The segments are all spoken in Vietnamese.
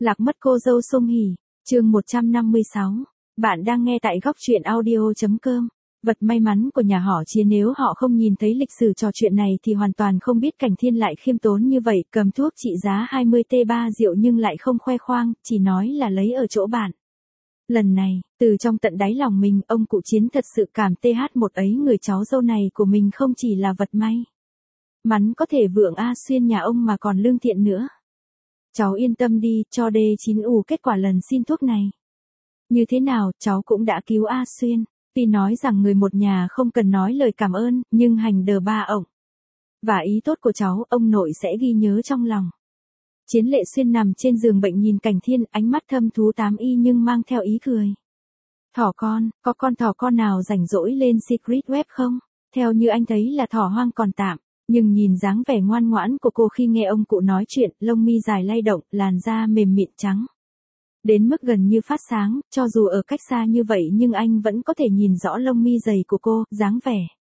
Lạc mất cô dâu Song Hỷ, chương 156. Bạn đang nghe tại góc truyện audio.com. Vật may mắn của nhà họ Chiến, nếu họ không nhìn thấy lịch sử trò chuyện này thì hoàn toàn không biết Cảnh Thiên lại khiêm tốn như vậy, cầm thuốc trị giá 20T3 rượu nhưng lại không khoe khoang, chỉ nói là lấy ở chỗ bạn. Lần này, từ trong tận đáy lòng mình, ông cụ Chiến thật sự cảm một ấy người cháu dâu này của mình không chỉ là vật may mắn có thể vượng A Xuyên nhà ông mà còn lương thiện nữa. Cháu yên tâm đi, cho D9U kết quả lần xin thuốc này. Như thế nào, cháu cũng đã cứu A Xuyên. Tuy nói rằng người một nhà không cần nói lời cảm ơn, nhưng hành đờ ba ổng. Và ý tốt của cháu, ông nội sẽ ghi nhớ trong lòng. Chiến Lệ Xuyên nằm trên giường bệnh nhìn Cảnh Thiên, ánh mắt thâm thú tám y nhưng mang theo ý cười. Thỏ con, có con thỏ con nào rảnh rỗi lên Secret Web không? Theo như anh thấy là thỏ hoang còn tạm. Nhưng nhìn dáng vẻ ngoan ngoãn của cô khi nghe ông cụ nói chuyện, lông mi dài lay động, làn da mềm mịn trắng. Đến mức gần như phát sáng, cho dù ở cách xa như vậy nhưng anh vẫn có thể nhìn rõ lông mi dày của cô, dáng vẻ.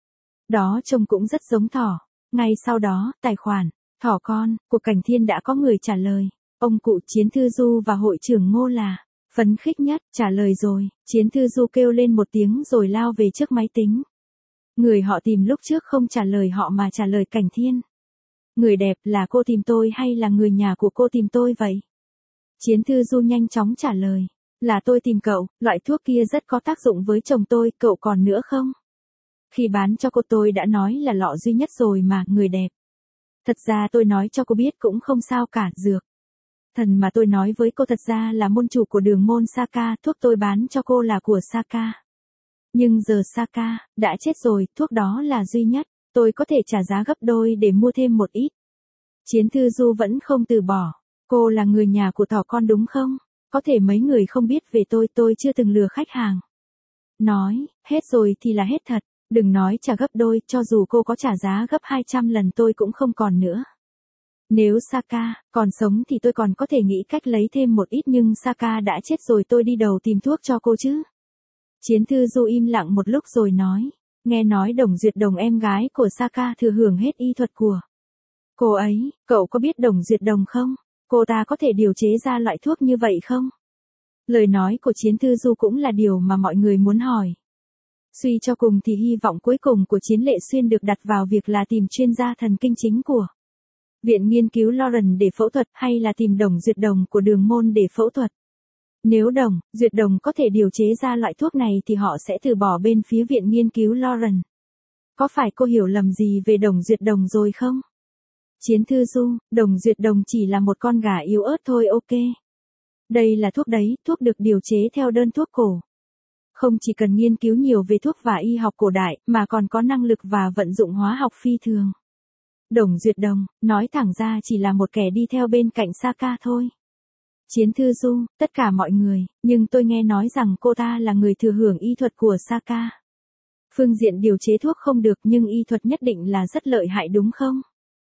Đó trông cũng rất giống thỏ. Ngay sau đó, tài khoản, thỏ con, của Cảnh Thiên đã có người trả lời. Ông cụ Chiến Thư Du và hội trưởng Ngô là phấn khích nhất, trả lời rồi. Chiến Thư Du kêu lên một tiếng rồi lao về trước máy tính. Người họ tìm lúc trước không trả lời họ mà trả lời Cảnh Thiên. Người đẹp, là cô tìm tôi hay là người nhà của cô tìm tôi vậy? Chiến Thư Du nhanh chóng trả lời. Là tôi tìm cậu, loại thuốc kia rất có tác dụng với chồng tôi, cậu còn nữa không? Khi bán cho cô tôi đã nói là lọ duy nhất rồi mà, người đẹp. Thật ra tôi nói cho cô biết cũng không sao cả, dược thần mà tôi nói với cô thật ra là môn chủ của đường môn Saka, thuốc tôi bán cho cô là của Saka. Nhưng giờ Saka đã chết rồi, thuốc đó là duy nhất, tôi có thể trả giá gấp đôi để mua thêm một ít. Chiến Thư Du vẫn không từ bỏ. Cô là người nhà của thỏ con đúng không? Có thể mấy người không biết về tôi chưa từng lừa khách hàng. Nói, hết rồi thì là hết thật, đừng nói trả gấp đôi, cho dù cô có trả giá gấp 200 lần tôi cũng không còn nữa. Nếu Saka còn sống thì tôi còn có thể nghĩ cách lấy thêm một ít, nhưng Saka đã chết rồi, tôi đi đầu tìm thuốc cho cô chứ. Chiến Thư Du im lặng một lúc rồi nói, nghe nói Đồng Duyệt Đồng em gái của Saka thừa hưởng hết y thuật của cô ấy, cậu có biết Đồng Duyệt Đồng không? Cô ta có thể điều chế ra loại thuốc như vậy không? Lời nói của Chiến Thư Du cũng là điều mà mọi người muốn hỏi. Suy cho cùng thì hy vọng cuối cùng của Chiến Lệ Xuyên được đặt vào việc là tìm chuyên gia thần kinh chính của Viện Nghiên cứu Lauren để phẫu thuật, hay là tìm Đồng Duyệt Đồng của đường môn để phẫu thuật. Nếu Đồng Duyệt Đồng có thể điều chế ra loại thuốc này thì họ sẽ từ bỏ bên phía Viện Nghiên cứu Lauren. Có phải cô hiểu lầm gì về Đồng Duyệt Đồng rồi không? Chiến Thư Du, Đồng Duyệt Đồng chỉ là một con gà yếu ớt thôi, ok. Đây là thuốc đấy, thuốc được điều chế theo đơn thuốc cổ. Không chỉ cần nghiên cứu nhiều về thuốc và y học cổ đại, mà còn có năng lực và vận dụng hóa học phi thường. Đồng Duyệt Đồng, nói thẳng ra chỉ là một kẻ đi theo bên cạnh Saka thôi. Chiến Thư Du, tất cả mọi người, nhưng tôi nghe nói rằng cô ta là người thừa hưởng y thuật của Saka. Phương diện điều chế thuốc không được nhưng y thuật nhất định là rất lợi hại đúng không?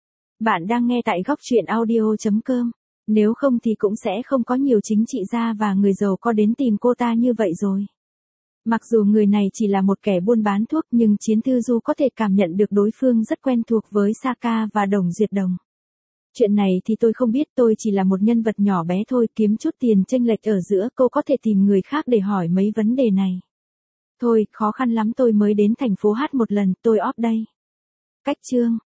Bạn đang nghe tại góc truyện audio.com. Nếu không thì cũng sẽ không có nhiều chính trị gia và người giàu có đến tìm cô ta như vậy rồi. Mặc dù người này chỉ là một kẻ buôn bán thuốc nhưng Chiến Thư Du có thể cảm nhận được đối phương rất quen thuộc với Saka và Đồng Duyệt Đồng. Chuyện này thì tôi không biết, tôi chỉ là một nhân vật nhỏ bé thôi, kiếm chút tiền chênh lệch ở giữa, cô có thể tìm người khác để hỏi mấy vấn đề này. Thôi, khó khăn lắm, tôi mới đến thành phố Hát một lần, tôi off đây. Cách chương